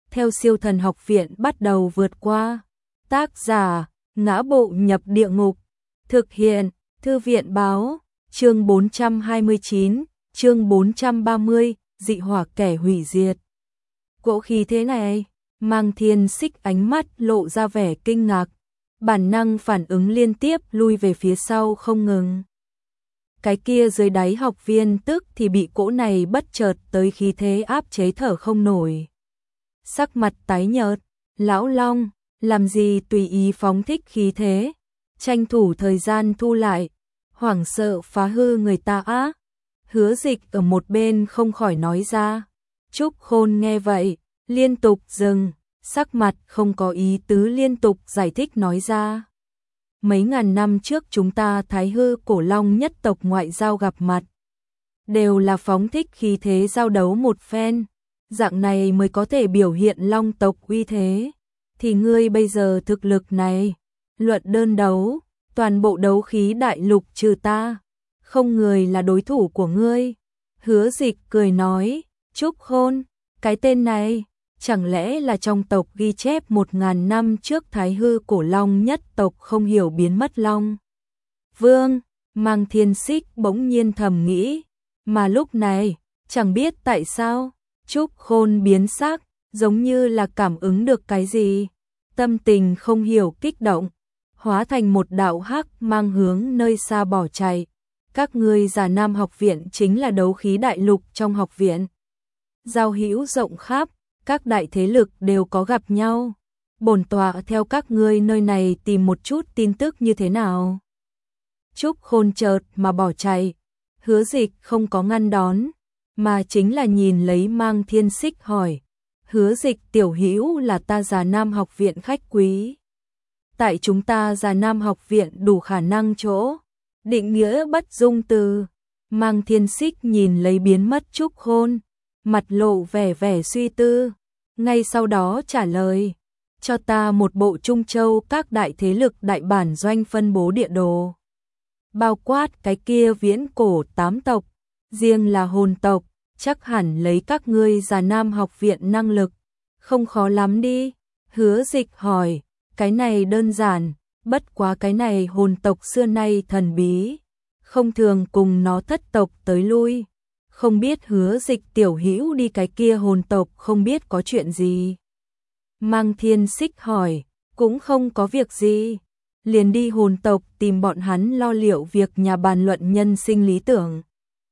theo Siêu Thần Học Viện bắt đầu vượt qua. Tác giả: Ngã Bộ Nhập Địa Ngục. Thực hiện: Thư viện báo. Chương 429, chương 430, dị hỏa kẻ hủy diệt. Cỗ khí thế này, Mang Thiên Xích ánh mắt lộ ra vẻ kinh ngạc, bản năng phản ứng liên tiếp lui về phía sau không ngừng. Cái kia dưới đáy học viên tức thì bị cỗ này bất chợt tới khí thế áp chế thở không nổi. Sắc mặt tái nhợt, lão Long, làm gì tùy ý phóng thích khí thế, tranh thủ thời gian thu lại, hoảng sợ phá hư người ta á. Hứa Dịch ở một bên không khỏi nói ra. Trúc Khôn nghe vậy, liên tục dừng, sắc mặt không có ý tứ liên tục giải thích nói ra. Mấy ngàn năm trước chúng ta Thái Hư Cổ Long nhất tộc ngoại giao gặp mặt, đều là phóng thích khí thế giao đấu một phen, dạng này mới có thể biểu hiện Long tộc uy thế. Thì ngươi bây giờ thực lực này, luận đơn đấu, toàn bộ đấu khí đại lục trừ ta, không người là đối thủ của ngươi. Hứa Dịch cười nói, Trúc Khôn, cái tên này, chẳng lẽ là trong tộc ghi chép 1000 năm trước Thái Hư Cổ Long nhất tộc không hiểu biến mất Long Vương. Mang Thiên Xích bỗng nhiên thầm nghĩ, mà lúc này, chẳng biết tại sao, Trúc Khôn biến sắc, giống như là cảm ứng được cái gì, tâm tình không hiểu kích động, hóa thành một đạo hắc mang hướng nơi xa bỏ chạy. Các ngươi Già Nam học viện chính là đấu khí đại lục trong học viện, giao hữu rộng khắp, các đại thế lực đều có gặp nhau. Bổn tọa theo các ngươi nơi này tìm một chút tin tức như thế nào. Trúc Khôn chợt mà bỏ chạy, Hứa Dịch không có ngăn đón, mà chính là nhìn lấy Mang Thiên Xích hỏi, Hứa Dịch tiểu hữu là ta Già Nam học viện khách quý. Tại chúng ta Già Nam học viện đủ khả năng chỗ, định nghĩa bất dung từ. Mang Thiên Xích nhìn lấy biến mất Trúc Khôn, mặt lộ vẻ suy tư, ngay sau đó trả lời, cho ta một bộ Trung Châu các đại thế lực đại bản doanh phân bố địa đồ, bao quát cái kia viễn cổ 8 tộc, riêng là hồn tộc, chắc hẳn lấy các ngươi Già Nam học viện năng lực, không khó lắm đi. Hứa Dịch hỏi, cái này đơn giản, bất quá cái này hồn tộc xưa nay thần bí, không thường cùng nó thất tộc tới lui, không biết Hứa Dịch tiểu hữu đi cái kia hồn tộc không biết có chuyện gì. Mang Thiên Xích hỏi, cũng không có việc gì, liền đi hồn tộc tìm bọn hắn lo liệu việc nhà bàn luận nhân sinh lý tưởng.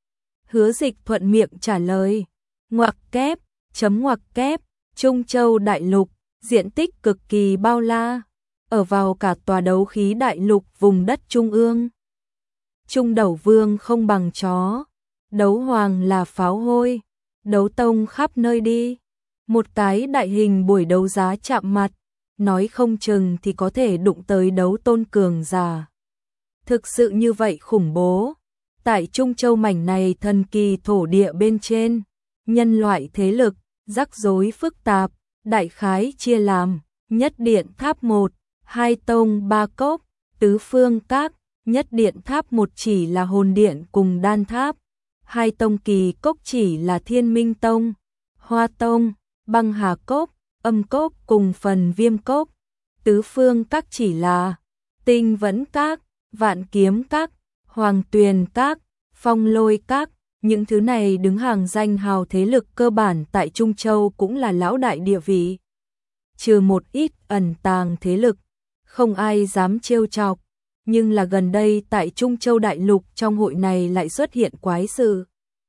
Hứa Dịch thuận miệng trả lời, ngoặc kép, ngoặc kép, Trung Châu đại lục, diện tích cực kỳ bao la, ở vào cả tòa đấu khí đại lục vùng đất trung ương. Trung Đầu Vương không bằng chó, đấu hoàng là pháo hôi, đấu tông khắp nơi đi. Một cái đại hình buổi đấu giá chạm mặt, nói không chừng thì có thể đụng tới đấu tôn cường giả. Thực sự như vậy khủng bố. Tại Trung Châu mảnh này thần kỳ thổ địa bên trên, nhân loại thế lực, rắc rối phức tạp, đại khái chia làm, nhất điện tháp 1, 2 tông 3 cốc, tứ phương các, nhất điện tháp 1 chỉ là hồn điện cùng đan tháp, 2 tông kỳ cốc chỉ là thiên minh tông, hoa tông, băng hà cốc, âm cốc cùng phần viêm cốc, tứ phương các chỉ là tinh vẫn các, vạn kiếm các, hoàng tuyền các, phong lôi các. Những thứ này đứng hàng danh hào thế lực cơ bản tại Trung Châu cũng là lão đại địa vị. Trừ một ít ẩn tàng thế lực, không ai dám trêu chọc, nhưng là gần đây tại Trung Châu đại lục trong hội này lại xuất hiện quái sự.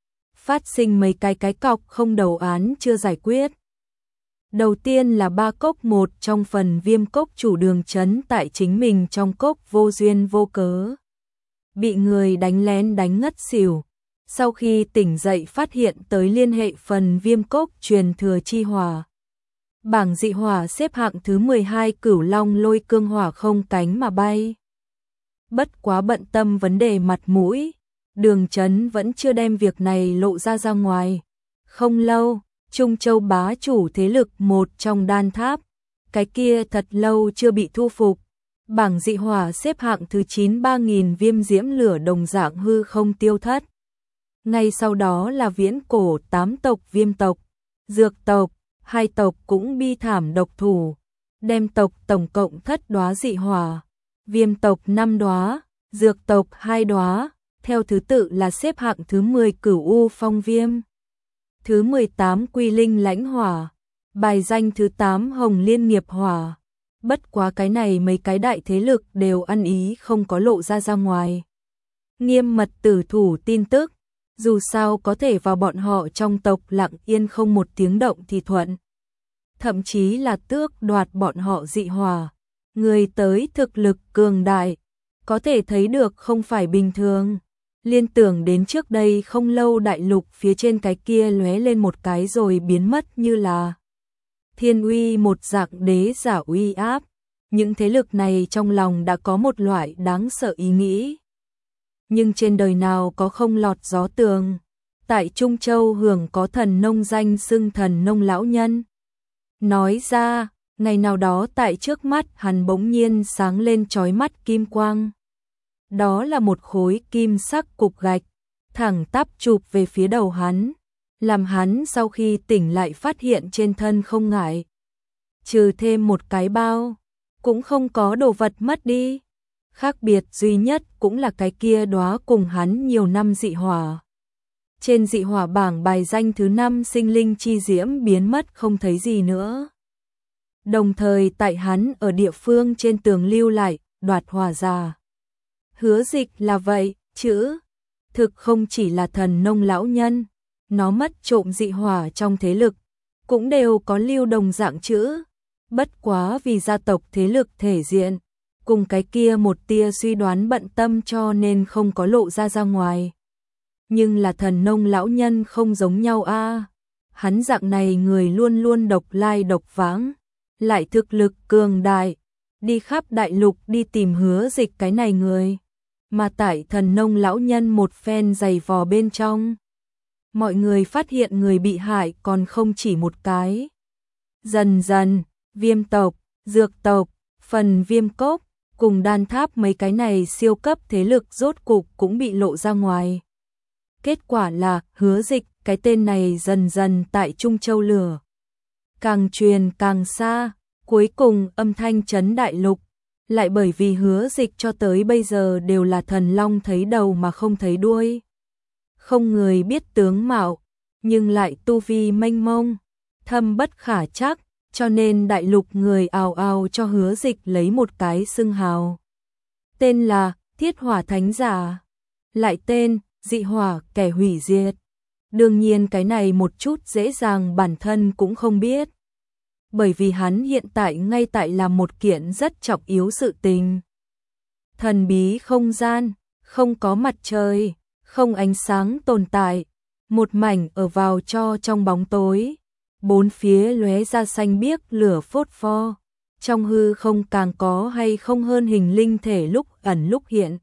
Phát sinh mấy cái cọc không đầu án chưa giải quyết. Đầu tiên là ba cốc một trong phần viêm cốc chủ đường trấn tại chính mình trong cốc vô duyên vô cớ, bị người đánh lén đánh ngất xỉu. Sau khi tỉnh dậy phát hiện tới liên hệ phần viêm cốc truyền thừa chi hỏa. Bảng dị hỏa xếp hạng thứ 12 Cửu Long Lôi Cương hỏa không cánh mà bay. Bất quá bận tâm vấn đề mặt mũi, đường trấn vẫn chưa đem việc này lộ ra ngoài. Không lâu, Trung Châu bá chủ thế lực một trong đan tháp, cái kia thật lâu chưa bị thu phục. Bảng dị hỏa xếp hạng thứ 9 3000 viêm diễm lửa đồng dạng hư không tiêu thất. Ngay sau đó là viễn cổ 8 tộc viêm tộc, dược tộc, hai tộc cũng bi thảm độc thủ, đem tộc tổng cộng thất đóa dị hỏa, viêm tộc 5 đóa, dược tộc 2 đóa, theo thứ tự là xếp hạng thứ 10 Cửu U Phong Viêm, thứ 18 Quy Linh Lãnh Hỏa, bài danh thứ 8 Hồng Liên Nghiệp Hỏa. Bất quá cái này mấy cái đại thế lực đều ăn ý không có lộ ra ngoài. Nghiêm mật tử thủ tin tức, dù sao có thể vào bọn họ trong tộc lặng yên không một tiếng động thì thuận. Thậm chí là tước đoạt bọn họ dị hỏa, người tới thực lực cường đại, có thể thấy được không phải bình thường. Liên tưởng đến trước đây không lâu đại lục phía trên cái kia lóe lên một cái rồi biến mất như là thiên uy một dạng đế giả uy áp. Những thế lực này trong lòng đã có một loại đáng sợ ý nghĩ. Nhưng trên đời nào có không lọt gió tường. Tại Trung Châu hưởng có thần nông danh xưng thần nông lão nhân. Nói ra, ngày nào đó tại trước mắt hắn bỗng nhiên sáng lên chói mắt kim quang. Đó là một khối kim sắc cục gạch, thẳng tắp chụp về phía đầu hắn, làm hắn sau khi tỉnh lại phát hiện trên thân không ngại. Trừ thêm một cái bao, cũng không có đồ vật mất đi. Khác biệt duy nhất cũng là cái kia đóa cùng hắn nhiều năm dị hỏa. Trên dị hỏa bảng bài danh thứ 5 sinh linh chi diễm biến mất không thấy gì nữa. Đồng thời tại hắn ở địa phương trên tường lưu lại, đoạt hỏa già. Hứa Dịch là vậy, chữ. Thực không chỉ là thần nông lão nhân, nó mất trộm dị hỏa trong thế lực, cũng đều có lưu đồng dạng chữ. Bất quá vì gia tộc thế lực thể diện, cùng cái kia một tia suy đoán bận tâm cho nên không có lộ ra ngoài. Nhưng là thần nông lão nhân không giống nhau a. Hắn dạng này người luôn luôn độc lai độc vãng, lại thực lực cường đại, đi khắp đại lục đi tìm Hứa Dịch cái này người. Mà tại thần nông lão nhân một phen giày vò bên trong, mọi người phát hiện người bị hại còn không chỉ một cái. Dần dần, viêm tộc, dược tộc, phần viêm cốc, cùng đan tháp mấy cái này siêu cấp thế lực rốt cục cũng bị lộ ra ngoài. Kết quả là Hứa Dịch, cái tên này dần dần tại Trung Châu lửa. Càng truyền càng xa, cuối cùng âm thanh chấn đại lục. Lại bởi vì Hứa Dịch cho tới bây giờ đều là thần long thấy đầu mà không thấy đuôi. Không người biết tướng mạo, nhưng lại tu vi mênh mông, thâm bất khả trắc, cho nên đại lục người ào ào cho Hứa Dịch lấy một cái xưng hào. Tên là Thiết Hỏa Thánh Giả, lại tên Dị Hỏa Kẻ Hủy Diệt. Đương nhiên cái này một chút dễ dàng bản thân cũng không biết. Bởi vì hắn hiện tại ngay tại làm một kiện rất trọng yếu sự tình. Thần bí không gian, không có mặt trời, không ánh sáng tồn tại, một mảnh ở vào cho trong bóng tối, bốn phía lóe ra xanh biếc lửa phốt pho, trong hư không càng có hay không hơn hình linh thể lúc ẩn lúc hiện.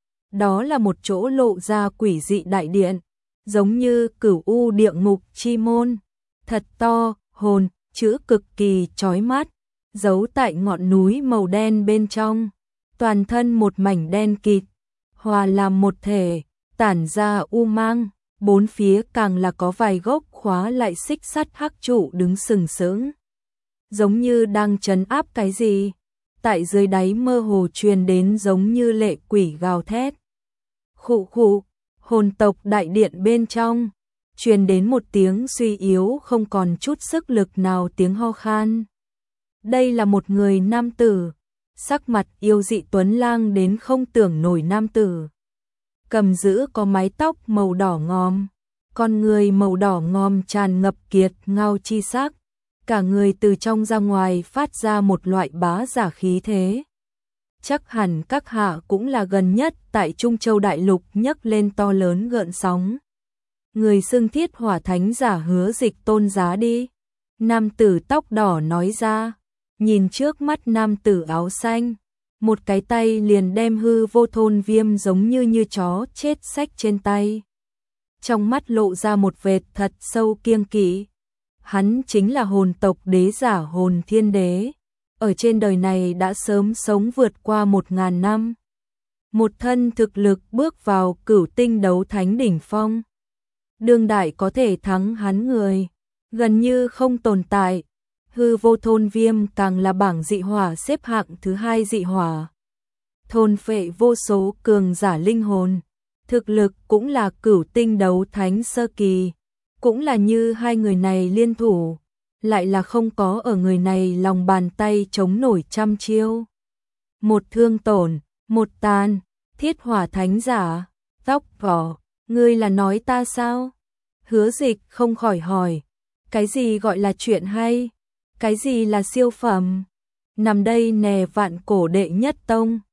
Đó là một chỗ lộ ra quỷ dị đại điện, giống như Cửu U địa ngục chi môn, thật to, hồn chữ cực kỳ chói mắt, giấu tại ngọn núi màu đen bên trong, toàn thân một mảnh đen kịt, hòa làm một thể, tản ra u mang, bốn phía càng là có vài gốc khóa lại xích sắt hắc trụ đứng sừng sững, giống như đang trấn áp cái gì. Tại dưới đáy mơ hồ truyền đến giống như lệ quỷ gào thét. Khụ khụ, hồn tộc đại điện bên trong truyền đến một tiếng suy yếu không còn chút sức lực nào tiếng ho khan. Đây là một người nam tử, sắc mặt yêu dị tuấn lang đến không tưởng nổi nam tử. Cầm giữ có mái tóc màu đỏ ngòm, con người màu đỏ ngòm tràn ngập kiệt ngao chi sắc, cả người từ trong ra ngoài phát ra một loại bá giả khí thế. Chắc hẳn các hạ cũng là gần nhất tại Trung Châu đại lục nhấc lên to lớn gợn sóng. Người xưng Thiết Hỏa Thánh Giả Hứa Dịch tôn giá đi. Nam tử tóc đỏ nói ra, nhìn trước mắt nam tử áo xanh, một cái tay liền đem hư vô thôn viêm giống như chó chết xách trên tay. Trong mắt lộ ra một vệt thật sâu kiêng kỵ. Hắn chính là hồn tộc đế giả Hồn Thiên Đế, ở trên đời này đã sớm sống vượt qua 1000 năm. Một thân thực lực bước vào cửu tinh đấu thánh đỉnh phong. Đương đại có thể thắng hắn người, gần như không tồn tại. Hư vô thôn viêm càng là bảng dị hỏa xếp hạng thứ 2 dị hỏa. Thôn phệ vô số cường giả linh hồn, thực lực cũng là cửu tinh đấu thánh sơ kỳ, cũng là như hai người này liên thủ, lại là không có ở người này lòng bàn tay chống nổi trăm chiêu. Một thương tổn, một tàn, thiết hỏa thánh giả, tóc vỏ, ngươi là nói ta sao? Hứa Dịch không khỏi hỏi, cái gì gọi là chuyện hay? Cái gì là siêu phẩm? Nằm đây nè vạn cổ đệ nhất tông.